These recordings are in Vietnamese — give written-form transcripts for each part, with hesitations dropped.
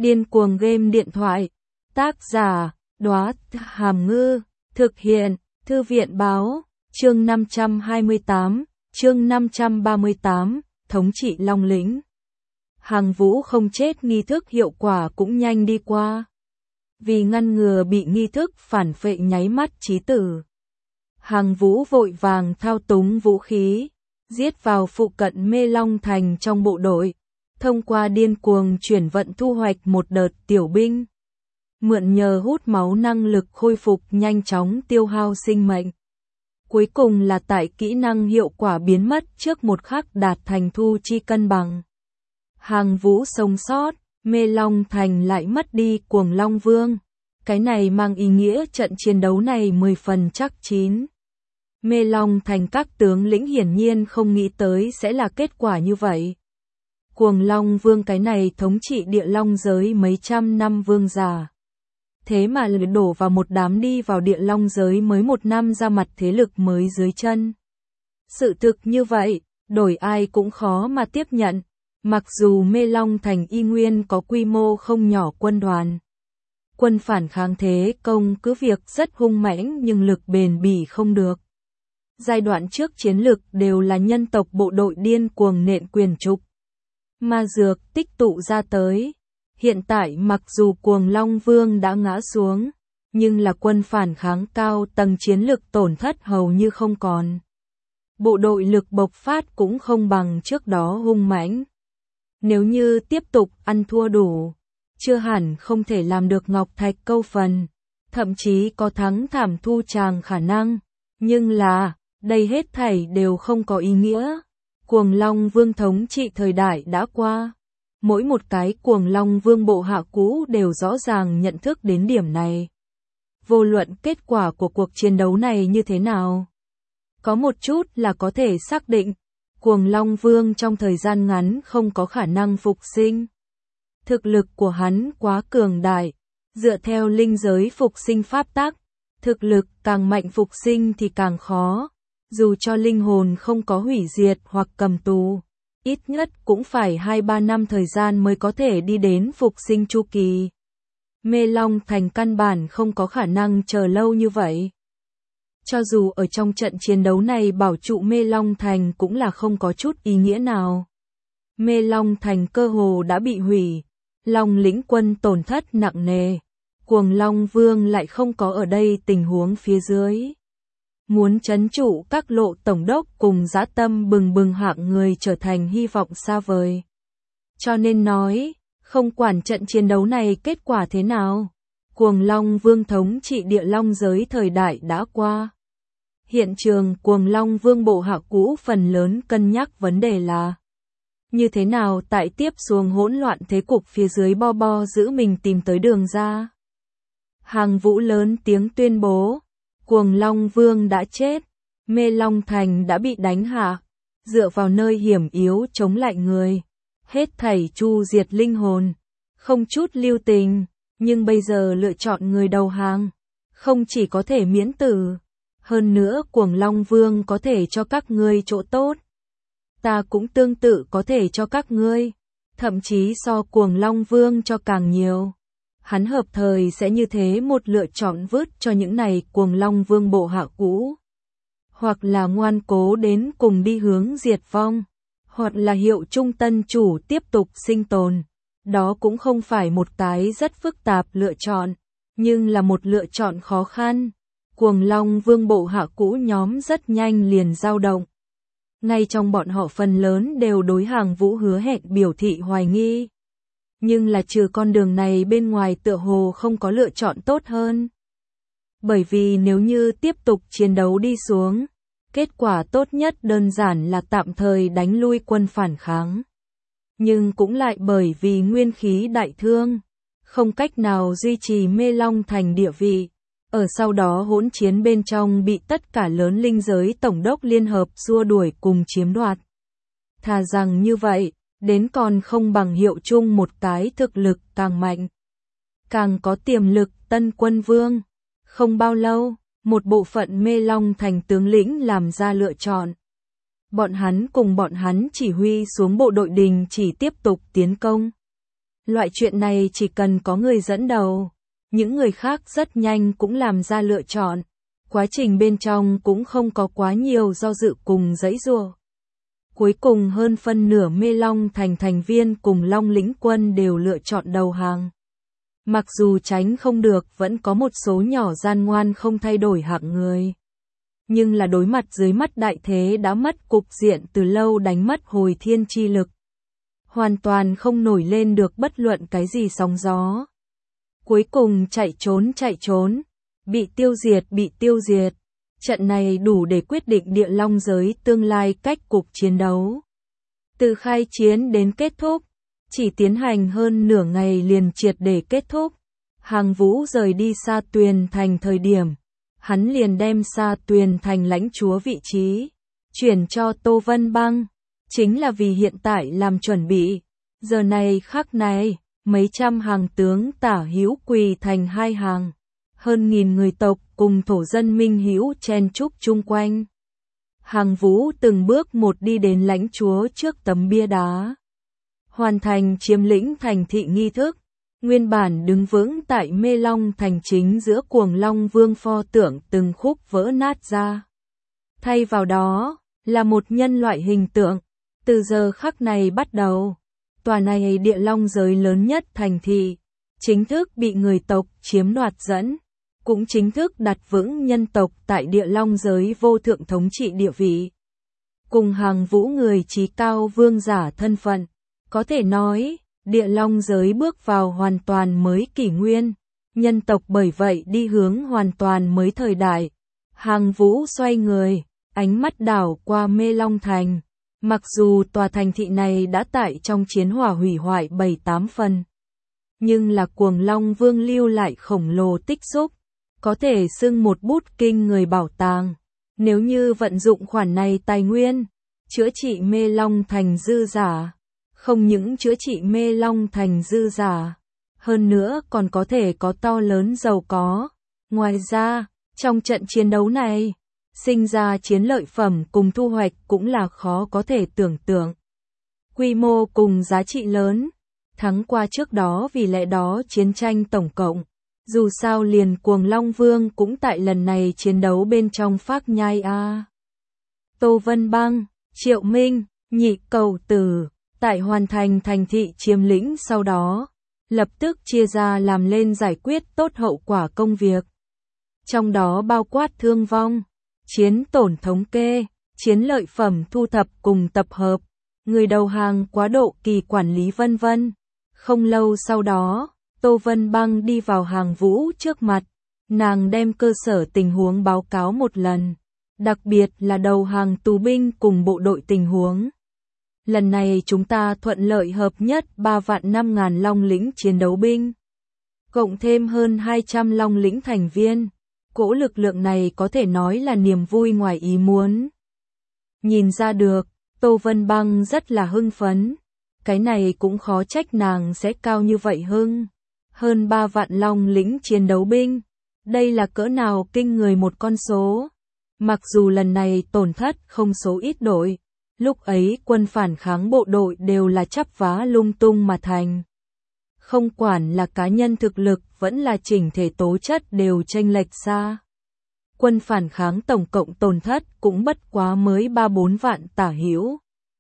Điên cuồng game điện thoại. Tác giả, Đóa Hàm Ngư. Thực hiện, Thư viện báo. Chương 528, chương 538, Thống trị Long Lĩnh. Hàng Vũ không chết, nghi thức hiệu quả cũng nhanh đi qua. Vì ngăn ngừa bị nghi thức phản phệ nháy mắt chí tử, Hàng Vũ vội vàng thao túng vũ khí, giết vào phụ cận Mê Long Thành trong bộ đội, thông qua điên cuồng chuyển vận thu hoạch một đợt tiểu binh. Mượn nhờ hút máu năng lực khôi phục nhanh chóng tiêu hao sinh mệnh. Cuối cùng là tại kỹ năng hiệu quả biến mất trước một khắc đạt thành thu chi cân bằng. Hàng Vũ sống sót, Mê Long Thành lại mất đi Cuồng Long Vương. Cái này mang ý nghĩa trận chiến đấu này 10 phần chắc chín. Mê Long Thành các tướng lĩnh hiển nhiên không nghĩ tới sẽ là kết quả như vậy. Cuồng Long Vương cái này thống trị địa long giới mấy trăm năm vương giả. Thế mà lừa đổ vào một đám đi vào địa long giới mới một năm ra mặt thế lực mới dưới chân. Sự thực như vậy, đổi ai cũng khó mà tiếp nhận. Mặc dù Mê Long Thành y nguyên có quy mô không nhỏ quân đoàn. Quân phản kháng thế công cứ việc rất hung mãnh nhưng lực bền bỉ không được. Giai đoạn trước chiến lực đều là nhân tộc bộ đội điên cuồng nện quyền trục. Ma dược tích tụ ra tới. Hiện tại mặc dù Cuồng Long Vương đã ngã xuống, nhưng là quân phản kháng cao tầng chiến lực tổn thất hầu như không còn. Bộ đội lực bộc phát cũng không bằng trước đó hung mãnh. Nếu như tiếp tục ăn thua đủ, chưa hẳn không thể làm được ngọc thạch câu phần, thậm chí có thắng thảm thu tràng khả năng. Nhưng là, đây hết thảy đều không có ý nghĩa. Cuồng Long Vương thống trị thời đại đã qua. Mỗi một cái Cuồng Long Vương bộ hạ cũ đều rõ ràng nhận thức đến điểm này. Vô luận kết quả của cuộc chiến đấu này như thế nào, có một chút là có thể xác định, Cuồng Long Vương trong thời gian ngắn không có khả năng phục sinh. Thực lực của hắn quá cường đại, dựa theo linh giới phục sinh pháp tắc, thực lực càng mạnh phục sinh thì càng khó, dù cho linh hồn không có hủy diệt hoặc cầm tù, ít nhất cũng phải 2-3 năm thời gian mới có thể đi đến phục sinh chu kỳ. Mê Long Thành căn bản không có khả năng chờ lâu như vậy. Cho dù ở trong trận chiến đấu này bảo trụ Mê Long Thành cũng là không có chút ý nghĩa nào. Mê Long Thành cơ hồ đã bị hủy, Long lĩnh quân tổn thất nặng nề, Cuồng Long Vương lại không có ở đây tình huống phía dưới. Muốn trấn trụ các lộ tổng đốc cùng dã tâm bừng bừng hạng người trở thành hy vọng xa vời. Cho nên nói, không quản trận chiến đấu này kết quả thế nào, Cuồng Long Vương thống trị địa long giới thời đại đã qua. Hiện trường Cuồng Long Vương bộ hạ cũ phần lớn cân nhắc vấn đề là như thế nào tại tiếp xuống hỗn loạn thế cục phía dưới bo giữ mình tìm tới đường ra. Hàng Vũ lớn tiếng tuyên bố, Cuồng Long Vương đã chết, Mê Long Thành đã bị đánh hạ, dựa vào nơi hiểm yếu chống lại người, hết thảy chu diệt linh hồn, không chút lưu tình, nhưng bây giờ lựa chọn người đầu hàng, không chỉ có thể miễn tử, hơn nữa Cuồng Long Vương có thể cho các ngươi chỗ tốt. Ta cũng tương tự có thể cho các ngươi, thậm chí so Cuồng Long Vương cho càng nhiều. Hắn hợp thời sẽ như thế một lựa chọn vứt cho những này Cuồng Long Vương bộ hạ cũ. Hoặc là ngoan cố đến cùng đi hướng diệt vong, hoặc là hiệu chung tân chủ tiếp tục sinh tồn. Đó cũng không phải một cái rất phức tạp lựa chọn, nhưng là một lựa chọn khó khăn. Cuồng Long Vương bộ hạ cũ nhóm rất nhanh liền dao động. Ngay trong bọn họ phần lớn đều đối Hàng Vũ hứa hẹn biểu thị hoài nghi. Nhưng là trừ con đường này bên ngoài tựa hồ không có lựa chọn tốt hơn. Bởi vì nếu như tiếp tục chiến đấu đi xuống, kết quả tốt nhất đơn giản là tạm thời đánh lui quân phản kháng. Nhưng cũng lại bởi vì nguyên khí đại thương, không cách nào duy trì Mê Long Thành địa vị. Ở sau đó hỗn chiến bên trong bị tất cả lớn linh giới tổng đốc liên hợp xua đuổi cùng chiếm đoạt. Thà rằng như vậy, đến còn không bằng hiệu chung một cái thực lực càng mạnh, càng có tiềm lực tân quân vương. Không bao lâu, một bộ phận Mê Long Thành tướng lĩnh làm ra lựa chọn. Bọn hắn cùng bọn hắn chỉ huy xuống bộ đội đình chỉ tiếp tục tiến công. Loại chuyện này chỉ cần có người dẫn đầu, những người khác rất nhanh cũng làm ra lựa chọn. Quá trình bên trong cũng không có quá nhiều do dự cùng giãy giụa. Cuối cùng hơn phân nửa Mê Long Thành thành viên cùng Long lĩnh quân đều lựa chọn đầu hàng. Mặc dù tránh không được vẫn có một số nhỏ gian ngoan không thay đổi hạng người. Nhưng là đối mặt dưới mắt đại thế đã mất cục diện từ lâu, đánh mất hồi thiên chi lực. Hoàn toàn không nổi lên được bất luận cái gì sóng gió. Cuối cùng chạy trốn, bị tiêu diệt. Trận này đủ để quyết định địa long giới tương lai cách cục chiến đấu. Từ khai chiến đến kết thúc, chỉ tiến hành hơn nửa ngày liền triệt để kết thúc. Hàng Vũ rời đi Sa Tuyền Thành thời điểm, hắn liền đem Sa Tuyền Thành lãnh chúa vị trí chuyển cho Tô Vân Băng, chính là vì hiện tại làm chuẩn bị. Giờ này khắc này, mấy trăm hàng tướng tả hữu quỳ thành hai hàng, hơn nghìn người tộc cùng thổ dân minh hữu chen chúc chung quanh. Hàng Vũ từng bước một đi đến lãnh chúa trước tấm bia đá, hoàn thành chiếm lĩnh thành thị nghi thức. Nguyên bản đứng vững tại Mê Long Thành chính giữa Cuồng Long Vương pho tượng từng khúc vỡ nát ra. Thay vào đó, là một nhân loại hình tượng. Từ giờ khắc này bắt đầu, tòa này địa long giới lớn nhất thành thị, chính thức bị người tộc chiếm đoạt dẫn, cũng chính thức đặt vững nhân tộc tại địa long giới vô thượng thống trị địa vị. Cùng Hàng Vũ người trí cao vương giả thân phận, có thể nói, địa long giới bước vào hoàn toàn mới kỷ nguyên, nhân tộc bởi vậy đi hướng hoàn toàn mới thời đại. Hàng Vũ xoay người, ánh mắt đảo qua Mê Long Thành. Mặc dù tòa thành thị này đã tại trong chiến hỏa hủy hoại 7-8 phần, nhưng là Cuồng Long Vương lưu lại khổng lồ tích xúc, có thể xưng một bút kinh người bảo tàng. Nếu như vận dụng khoản này tài nguyên, chữa trị Mê Long Thành dư giả, không những chữa trị Mê Long Thành dư giả, hơn nữa còn có thể có to lớn giàu có. Ngoài ra, trong trận chiến đấu này, sinh ra chiến lợi phẩm cùng thu hoạch cũng là khó có thể tưởng tượng. Quy mô cùng giá trị lớn, thắng qua trước đó, vì lẽ đó chiến tranh tổng cộng. Dù sao liền Cuồng Long Vương cũng tại lần này chiến đấu bên trong phác nhai a. Tô Vân Băng, Triệu Minh, Nhị Cầu Tử, tại hoàn thành thành thị chiếm lĩnh sau đó, lập tức chia ra làm lên giải quyết tốt hậu quả công việc. Trong đó bao quát thương vong, chiến tổn thống kê, chiến lợi phẩm thu thập cùng tập hợp, người đầu hàng quá độ kỳ quản lý vân vân. Không lâu sau đó, Tô Vân Băng đi vào Hàng Vũ trước mặt, nàng đem cơ sở tình huống báo cáo một lần, đặc biệt là đầu hàng tù binh cùng bộ đội tình huống. Lần này chúng ta thuận lợi hợp nhất 3.500.000 Long lĩnh chiến đấu binh, cộng thêm hơn 200 Long lĩnh thành viên. Cỗ lực lượng này có thể nói là niềm vui ngoài ý muốn. Nhìn ra được, Tô Vân Băng rất là hưng phấn. Cái này cũng khó trách nàng sẽ cao như vậy hưng. Hơn 3 vạn Long lĩnh chiến đấu binh. Đây là cỡ nào kinh người một con số. Mặc dù lần này tổn thất không số ít đội, lúc ấy quân phản kháng bộ đội đều là chắp vá lung tung mà thành. Không quản là cá nhân thực lực vẫn là chỉnh thể tố chất đều chênh lệch xa. Quân phản kháng tổng cộng tổn thất cũng bất quá mới 3-4 vạn tả hữu.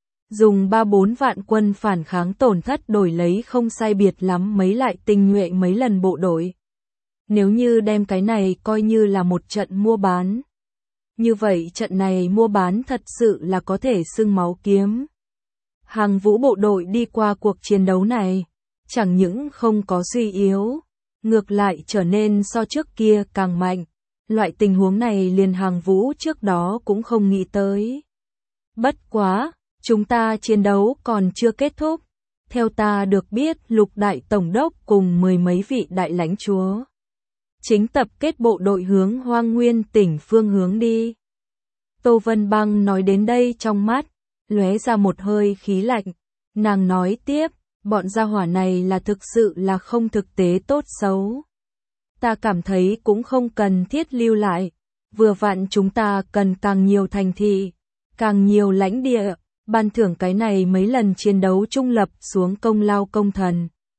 Dùng 3-4 vạn quân phản kháng tổn thất đổi lấy không sai biệt lắm mấy lại tinh nhuệ mấy lần bộ đội. Nếu như đem cái này coi như là một trận mua bán, như vậy trận này mua bán thật sự là có thể xưng máu kiếm. Hàng Vũ bộ đội đi qua cuộc chiến đấu này, chẳng những không có suy yếu, ngược lại trở nên so trước kia càng mạnh. Loại tình huống này liền Hàng Vũ trước đó cũng không nghĩ tới. Bất quá, chúng ta chiến đấu còn chưa kết thúc. Theo ta được biết, Lục đại tổng đốc cùng 10 mấy vị đại lãnh chúa chính tập kết bộ đội hướng Hoang Nguyên tỉnh phương hướng đi. Tô Vân Băng nói đến đây trong mắt lóe ra một hơi khí lạnh. Nàng nói tiếp, bọn gia hỏa này là thực sự là không thực tế tốt xấu. Ta cảm thấy cũng không cần thiết lưu lại. Vừa vặn chúng ta cần càng nhiều thành thị, càng nhiều lãnh địa, ban thưởng cái này mấy lần chiến đấu trung lập xuống công lao công thần.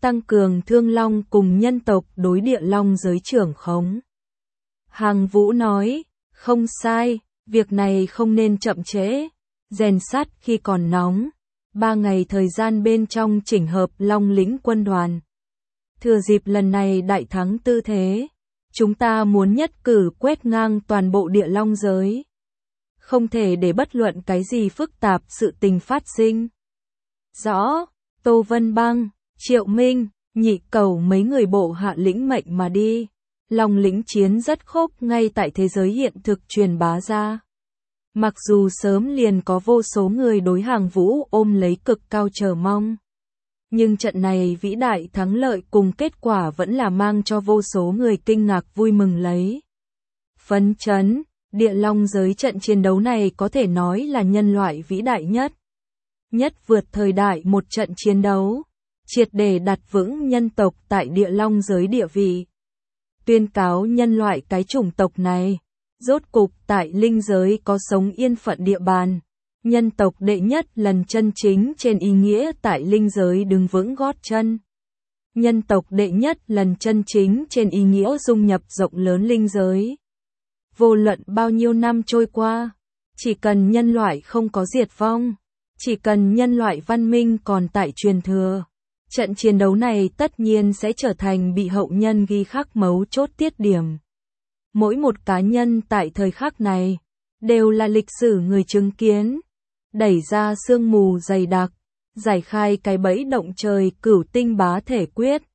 tăng cường thương long cùng nhân tộc đối địa long giới trưởng khống. Hàng Vũ nói, không sai, việc này không nên chậm trễ, rèn sắt khi còn nóng, 3 ngày thời gian bên trong chỉnh hợp Long lĩnh quân đoàn. Thừa dịp lần này đại thắng tư thế, chúng ta muốn nhất cử quét ngang toàn bộ địa long giới. Không thể để bất luận cái gì phức tạp sự tình phát sinh. Rõ, Tô Vân Băng, Triệu Minh, Nhị Cầu mấy người bộ hạ lĩnh mệnh mà đi. Long lĩnh chiến rất khốc ngay tại thế giới hiện thực truyền bá ra. Mặc dù sớm liền có vô số người đối Hàng Vũ ôm lấy cực cao chờ mong. Nhưng trận này vĩ đại thắng lợi cùng kết quả vẫn là mang cho vô số người kinh ngạc vui mừng lấy. Phấn chấn, địa long giới trận chiến đấu này có thể nói là nhân loại vĩ đại nhất. Nhất vượt thời đại một trận chiến đấu, triệt để đặt vững nhân tộc tại địa long giới địa vị. Tuyên cáo nhân loại cái chủng tộc này, rốt cục tại linh giới có sống yên phận địa bàn. Nhân tộc đệ nhất lần chân chính trên ý nghĩa tại linh giới đứng vững gót chân. Nhân tộc đệ nhất lần chân chính trên ý nghĩa dung nhập rộng lớn linh giới. Vô luận bao nhiêu năm trôi qua, chỉ cần nhân loại không có diệt vong, chỉ cần nhân loại văn minh còn tại truyền thừa, trận chiến đấu này tất nhiên sẽ trở thành bị hậu nhân ghi khắc mấu chốt tiết điểm. Mỗi một cá nhân tại thời khắc này, đều là lịch sử người chứng kiến. Đẩy ra sương mù dày đặc, giải khai cái bẫy động trời cửu tinh bá thể quyết.